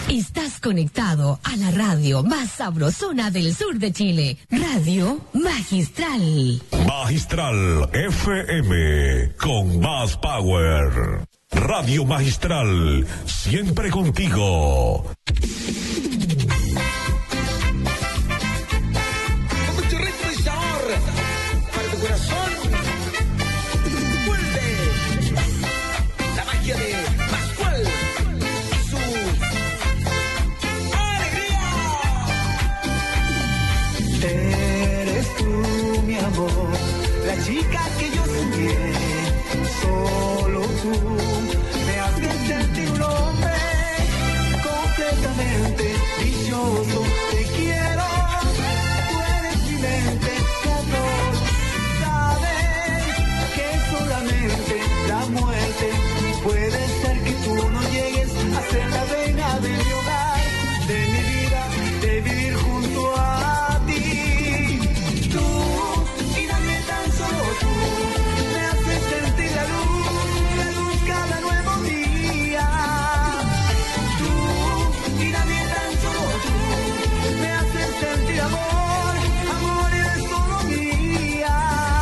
Estás conectado a la radio más sabrosona del sur de Chile. Radio Magistral. Magistral FM, con más power. Radio Magistral, siempre contigo. Con mucho ritmo y sabor para tu corazón. Vuelve la magia de Pascual y su alegría. Eres tú, mi amor, la chica que yo soñé. Solo tú me haces sentir un hombre completamente dichoso. Te quiero, tú eres mi mente, tu amor. Sabes que solamente la muerte puede ser que tú no llegues a ser la reina de mi hogar, de mi vida, de vivir junto a ti. Tú y nadie, tan solo tú, me haces sentir la luz cada nuevo día. Tú y nadie, tan solo tú, me haces sentir amor, amor eres solo mía.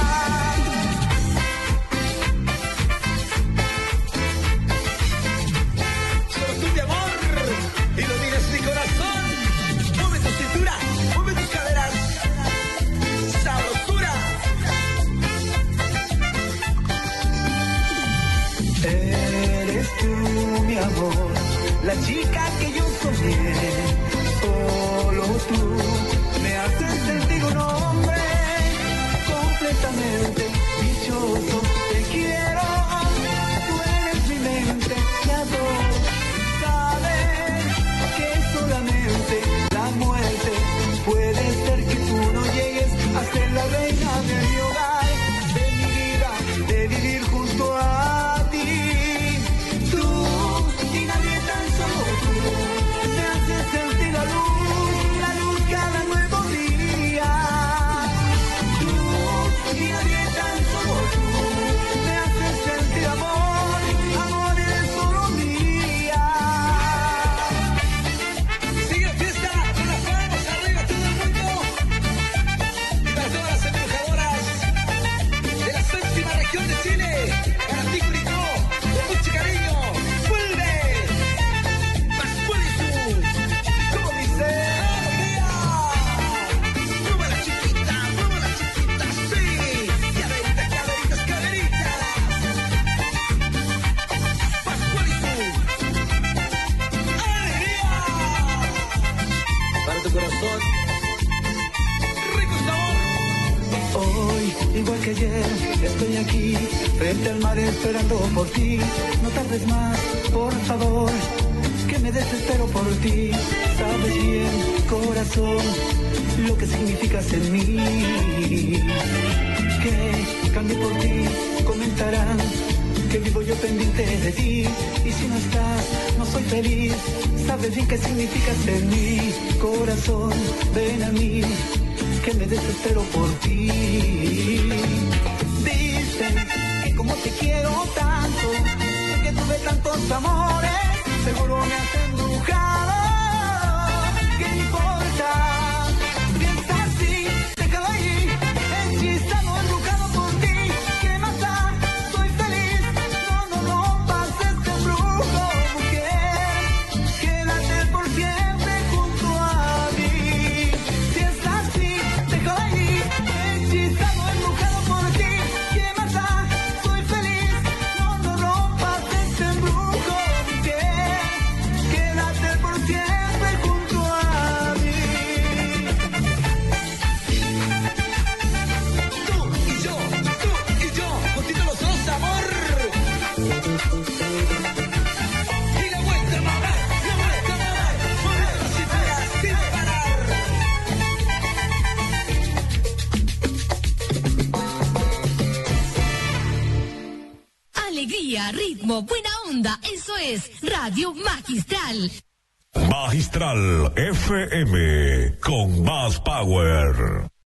Solo tú, mi amor, y lo miras mi corazón. Mueve tu cintura, mueve tus caderas. Sabrosura. Eres tú, mi amor, la chica que yo soñé. Solo tú me haces sentir un hombre completamente dichoso. Te quiero, tú eres mi mente, te adoro. Sabes que solamente la muerte puede ser que tú no llegues a ser la reina de mi hogar, de mi vida, de vivir junto a ti. Tú y nadie, tan solo tú, me haces sentir la luz cada nuevo día. Tú y nadie, tan solo tú, me haces sentir amor, amor eres solo mía. Sigue la fiesta con las manos arriba todo el mundo. Y para todas las embrujadoras de la séptima región de Chile, para ti, Curicó, con mucho cariño. Vuelve Pascual y su, ¿cómo dice? ¡Alegría! Mueve la chiquita, sí. Caderitas, caderitas, caderitas. Pascual y su alegría. Para tu corazón, rico sabor. Hoy, igual que ayer, estoy aquí, frente al mar esperando por ti. No tardes más, por favor, que me desespero por ti. Sabes bien, corazón, lo que significas en mí. Que cambié por ti, comentarán que vivo yo pendiente de ti. Y si no estás, no soy feliz. Sabes bien qué significas en mí. Corazón, ven a mí, que me desespero por ti. Dicen que como te quiero tanto, que tuve tantos amores, seguro me has embrujado. ¿Qué importa? Piensa así, déjalo ahí, hechizado, embrujado por ti. ¿Qué más da? Soy feliz, no rompas este embrujo, mujer. Quédate por siempre junto a mí. Si es así, déjalo ahí, hechizado, embrujado por ti. ¿Qué más da? Soy feliz, no rompas este embrujo, mujer. Quédate por siempre junto a mí. Tú y yo, juntitos los dos, amor. Y la vuelta, mamá, mueve la cintura sin parar. Alegría, ritmo, buena onda. Eso es Radio Magistral. Magistral FM, con más power.